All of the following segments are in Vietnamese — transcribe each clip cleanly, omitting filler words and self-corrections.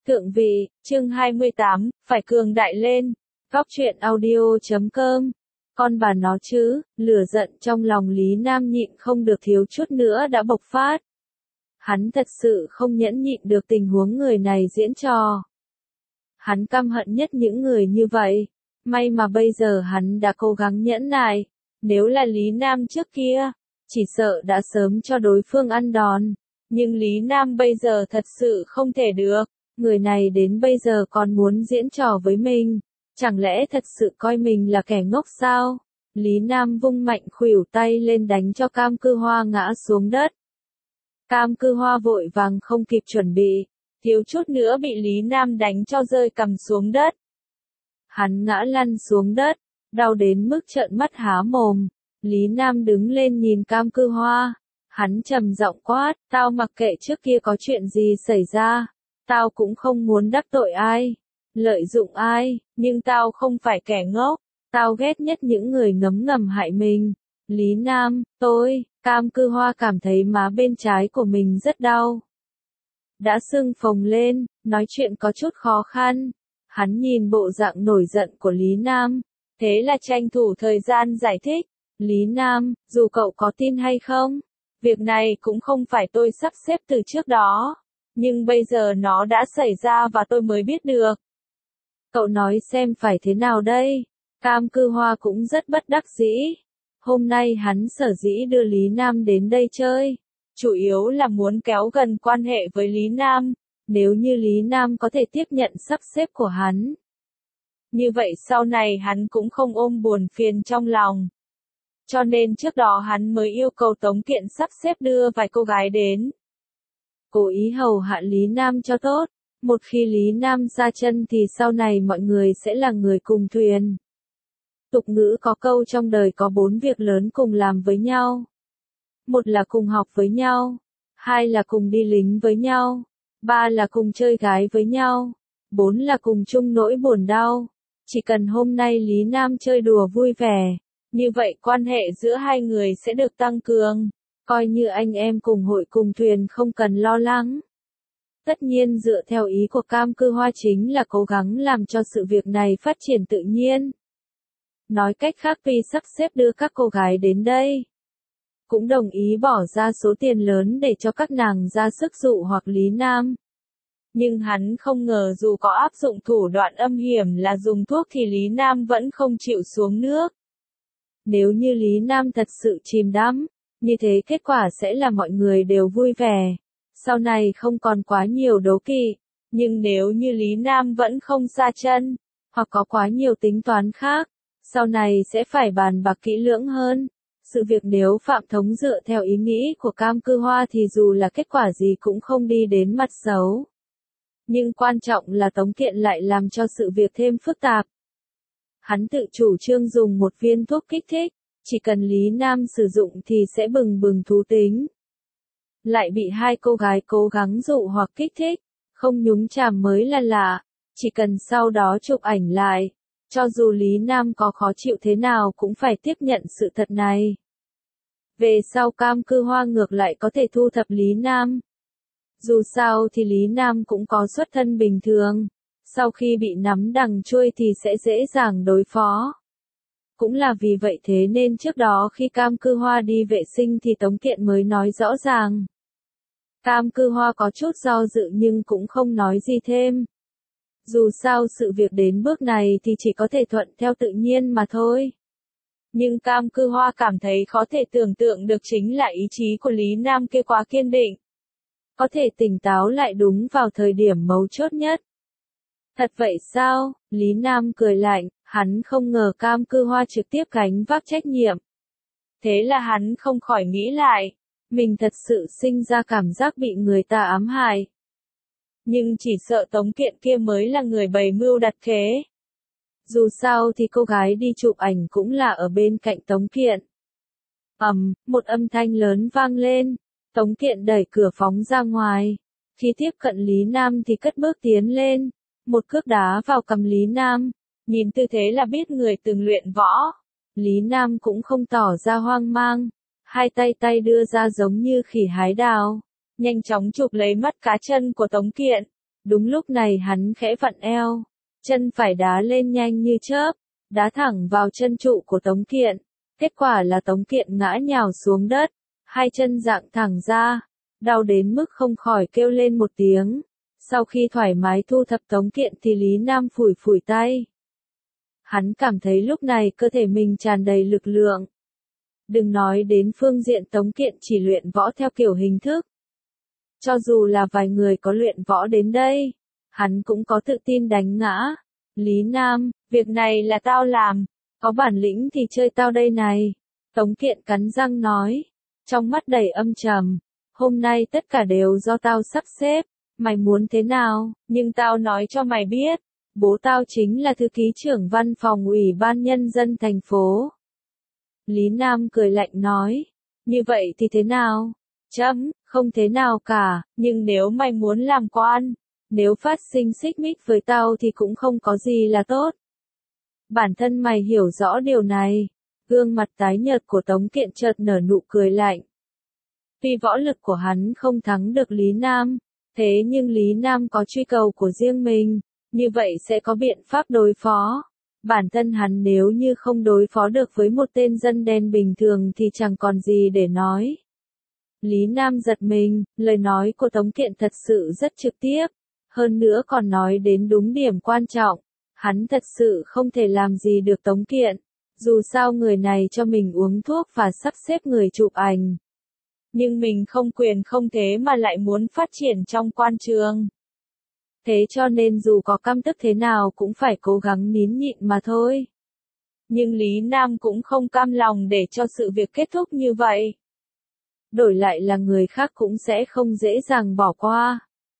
Thượng vị, chương 28, phải cường đại lên. Góc truyện audio.com. Con bà nó chứ, lửa giận trong lòng Lý Nam nhịn không được thiếu chút nữa đã bộc phát. Hắn thật sự không nhẫn nhịn được tình huống người này diễn trò. Hắn căm hận nhất những người như vậy. May mà bây giờ hắn đã cố gắng nhẫn nại. Nếu là Lý Nam trước kia, chỉ sợ đã sớm cho đối phương ăn đòn. Nhưng Lý Nam bây giờ thật sự không thể được. Người này đến bây giờ còn muốn diễn trò với mình. Chẳng lẽ thật sự coi mình là kẻ ngốc sao? Lý Nam vung mạnh khuỷu tay lên đánh cho Cam Cư Hoa ngã xuống đất. Cam Cư Hoa vội vàng không kịp chuẩn bị, thiếu chút nữa bị Lý Nam đánh cho rơi cằm xuống đất. Hắn ngã lăn xuống đất, đau đến mức trợn mắt há mồm. Lý Nam đứng lên nhìn Cam Cư Hoa. Hắn trầm giọng quát, tao mặc kệ trước kia có chuyện gì xảy ra. Tao cũng không muốn đắc tội ai, lợi dụng ai, nhưng tao không phải kẻ ngốc. Tao ghét nhất những người ngấm ngầm hại mình. Lý Nam, Cam Cư Hoa cảm thấy má bên trái của mình rất đau. Đã sưng phồng lên, nói chuyện có chút khó khăn. Hắn nhìn bộ dạng nổi giận của Lý Nam, thế là tranh thủ thời gian giải thích. Lý Nam, dù cậu có tin hay không, việc này cũng không phải tôi sắp xếp từ trước đó. Nhưng bây giờ nó đã xảy ra và tôi mới biết được. Cậu nói xem phải thế nào đây? Cam Cư Hoa cũng rất bất đắc dĩ. Hôm nay hắn sở dĩ đưa Lý Nam đến đây chơi, chủ yếu là muốn kéo gần quan hệ với Lý Nam. Nếu như Lý Nam có thể tiếp nhận sắp xếp của hắn, như vậy sau này hắn cũng không ôm buồn phiền trong lòng. Cho nên trước đó hắn mới yêu cầu Tống Kiện sắp xếp đưa vài cô gái đến. Cố ý hầu hạ Lý Nam cho tốt. Một khi Lý Nam ra chân thì sau này mọi người sẽ là người cùng thuyền. Tục ngữ có câu trong đời có 4 việc lớn cùng làm với nhau. 1 là cùng học với nhau. 2 là cùng đi lính với nhau. 3 là cùng chơi gái với nhau. 4 là cùng chung nỗi buồn đau. Chỉ cần hôm nay Lý Nam chơi đùa vui vẻ, như vậy quan hệ giữa hai người sẽ được tăng cường. Coi như anh em cùng hội cùng thuyền không cần lo lắng. Tất nhiên dựa theo ý của Cam Cư Hoa chính là cố gắng làm cho sự việc này phát triển tự nhiên. Nói cách khác vì sắp xếp đưa các cô gái đến đây, cũng đồng ý bỏ ra số tiền lớn để cho các nàng ra sức dụ hoặc Lý Nam. Nhưng hắn không ngờ dù có áp dụng thủ đoạn âm hiểm là dùng thuốc thì Lý Nam vẫn không chịu xuống nước. Nếu như Lý Nam thật sự chìm đắm, như thế kết quả sẽ là mọi người đều vui vẻ. Sau này không còn quá nhiều đố kỵ. Nhưng nếu như Lý Nam vẫn không ra chân, hoặc có quá nhiều tính toán khác, sau này sẽ phải bàn bạc kỹ lưỡng hơn. Sự việc nếu Phạm Thống dựa theo ý nghĩ của Cam Cư Hoa thì dù là kết quả gì cũng không đi đến mặt xấu. Nhưng quan trọng là Tống Kiện lại làm cho sự việc thêm phức tạp. Hắn tự chủ trương dùng một viên thuốc kích thích, chỉ cần Lý Nam sử dụng thì sẽ bừng bừng thú tính. Lại bị hai cô gái cố gắng dụ hoặc kích thích, không nhúng chàm mới là lạ, chỉ cần sau đó chụp ảnh lại. Cho dù Lý Nam có khó chịu thế nào cũng phải tiếp nhận sự thật này. Về sau Cam Cư Hoa ngược lại có thể thu thập Lý Nam. Dù sao thì Lý Nam cũng có xuất thân bình thường. Sau khi bị nắm đằng chuôi thì sẽ dễ dàng đối phó. Cũng là vì vậy thế nên trước đó khi Cam Cư Hoa đi vệ sinh thì Tống Kiện mới nói rõ ràng. Cam Cư Hoa có chút do dự nhưng cũng không nói gì thêm. Dù sao sự việc đến bước này thì chỉ có thể thuận theo tự nhiên mà thôi. Nhưng Cam Cư Hoa cảm thấy khó thể tưởng tượng được chính là ý chí của Lý Nam kia quá kiên định. Có thể tỉnh táo lại đúng vào thời điểm mấu chốt nhất. Thật vậy sao? Lý Nam cười lạnh, hắn không ngờ Cam Cư Hoa trực tiếp gánh vác trách nhiệm. Thế là hắn không khỏi nghĩ lại, mình thật sự sinh ra cảm giác bị người ta ám hại. Nhưng chỉ sợ Tống Kiện kia mới là người bày mưu đặt kế. Dù sao thì cô gái đi chụp ảnh cũng là ở bên cạnh Tống Kiện. Một âm thanh lớn vang lên, Tống Kiện đẩy cửa phóng ra ngoài. Khi tiếp cận Lý Nam thì cất bước tiến lên, một cước đá vào cằm Lý Nam, nhìn tư thế là biết người từng luyện võ. Lý Nam cũng không tỏ ra hoang mang, hai tay đưa ra giống như khỉ hái đào, nhanh chóng chụp lấy mắt cá chân của Tống Kiện. Đúng lúc này hắn khẽ vặn eo, chân phải đá lên nhanh như chớp, đá thẳng vào chân trụ của Tống Kiện. Kết quả là Tống Kiện ngã nhào xuống đất, hai chân dạng thẳng ra, đau đến mức không khỏi kêu lên một tiếng. Sau khi thoải mái thu thập Tống Kiện thì Lý Nam phủi phủi tay. Hắn cảm thấy lúc này cơ thể mình tràn đầy lực lượng. Đừng nói đến phương diện Tống Kiện chỉ luyện võ theo kiểu hình thức. Cho dù là vài người có luyện võ đến đây, hắn cũng có tự tin đánh ngã. Lý Nam, việc này là tao làm, có bản lĩnh thì chơi tao đây này. Tống Kiện cắn răng nói, trong mắt đầy âm trầm, hôm nay tất cả đều do tao sắp xếp, mày muốn thế nào, nhưng tao nói cho mày biết, bố tao chính là thư ký trưởng văn phòng Ủy ban Nhân dân thành phố. Lý Nam cười lạnh nói, như vậy thì thế nào? Chấm, không thế nào cả, nhưng nếu mày muốn làm quan, nếu phát sinh xích mích với tao thì cũng không có gì là tốt. Bản thân mày hiểu rõ điều này. Gương mặt tái nhợt của Tống Kiện chợt nở nụ cười lạnh. Tuy võ lực của hắn không thắng được Lý Nam, thế nhưng Lý Nam có truy cầu của riêng mình, như vậy sẽ có biện pháp đối phó. Bản thân hắn nếu như không đối phó được với một tên dân đen bình thường thì chẳng còn gì để nói. Lý Nam giật mình, lời nói của Tống Kiện thật sự rất trực tiếp, hơn nữa còn nói đến đúng điểm quan trọng. Hắn thật sự không thể làm gì được Tống Kiện, dù sao người này cho mình uống thuốc và sắp xếp người chụp ảnh. Nhưng mình không quyền không thế mà lại muốn phát triển trong quan trường. Thế cho nên dù có căm tức thế nào cũng phải cố gắng nín nhịn mà thôi. Nhưng Lý Nam cũng không cam lòng để cho sự việc kết thúc như vậy. Đổi lại là người khác cũng sẽ không dễ dàng bỏ qua.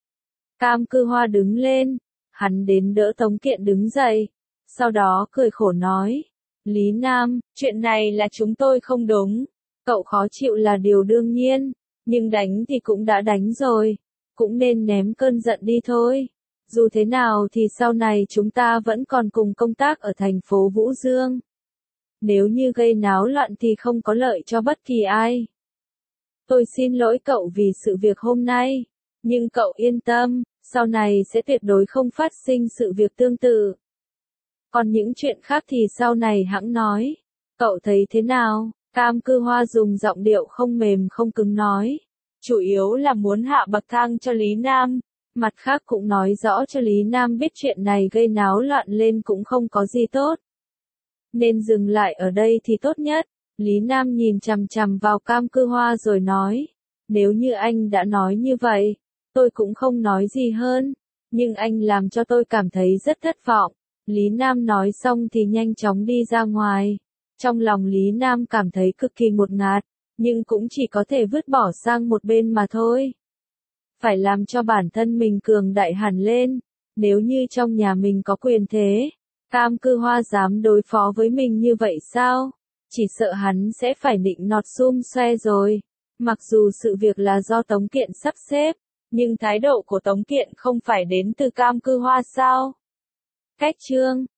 Cam Cư Hoa đứng lên, hắn đến đỡ Tống Kiện đứng dậy, sau đó cười khổ nói, Lý Nam, chuyện này là chúng tôi không đúng, cậu khó chịu là điều đương nhiên, nhưng đánh thì cũng đã đánh rồi, cũng nên ném cơn giận đi thôi. Dù thế nào thì sau này chúng ta vẫn còn cùng công tác ở thành phố Vũ Dương. Nếu như gây náo loạn thì không có lợi cho bất kỳ ai. Tôi xin lỗi cậu vì sự việc hôm nay, nhưng cậu yên tâm, sau này sẽ tuyệt đối không phát sinh sự việc tương tự. Còn những chuyện khác thì sau này hẵng nói. Cậu thấy thế nào? Cam Cư Hoa dùng giọng điệu không mềm không cứng nói. Chủ yếu là muốn hạ bậc thang cho Lý Nam. Mặt khác cũng nói rõ cho Lý Nam biết chuyện này gây náo loạn lên cũng không có gì tốt. Nên dừng lại ở đây thì tốt nhất. Lý Nam nhìn chằm chằm vào Cam Cư Hoa rồi nói. Nếu như anh đã nói như vậy, tôi cũng không nói gì hơn. Nhưng anh làm cho tôi cảm thấy rất thất vọng. Lý Nam nói xong thì nhanh chóng đi ra ngoài. Trong lòng Lý Nam cảm thấy cực kỳ ngột ngạt, nhưng cũng chỉ có thể vứt bỏ sang một bên mà thôi. Phải làm cho bản thân mình cường đại hẳn lên. Nếu như trong nhà mình có quyền thế, Cam Cư Hoa dám đối phó với mình như vậy sao? Chỉ sợ hắn sẽ phải nịnh nọt xum xoe rồi. Mặc dù sự việc là do Tống Kiện sắp xếp, nhưng thái độ của Tống Kiện không phải đến từ Cam Cư Hoa sao? Cách chương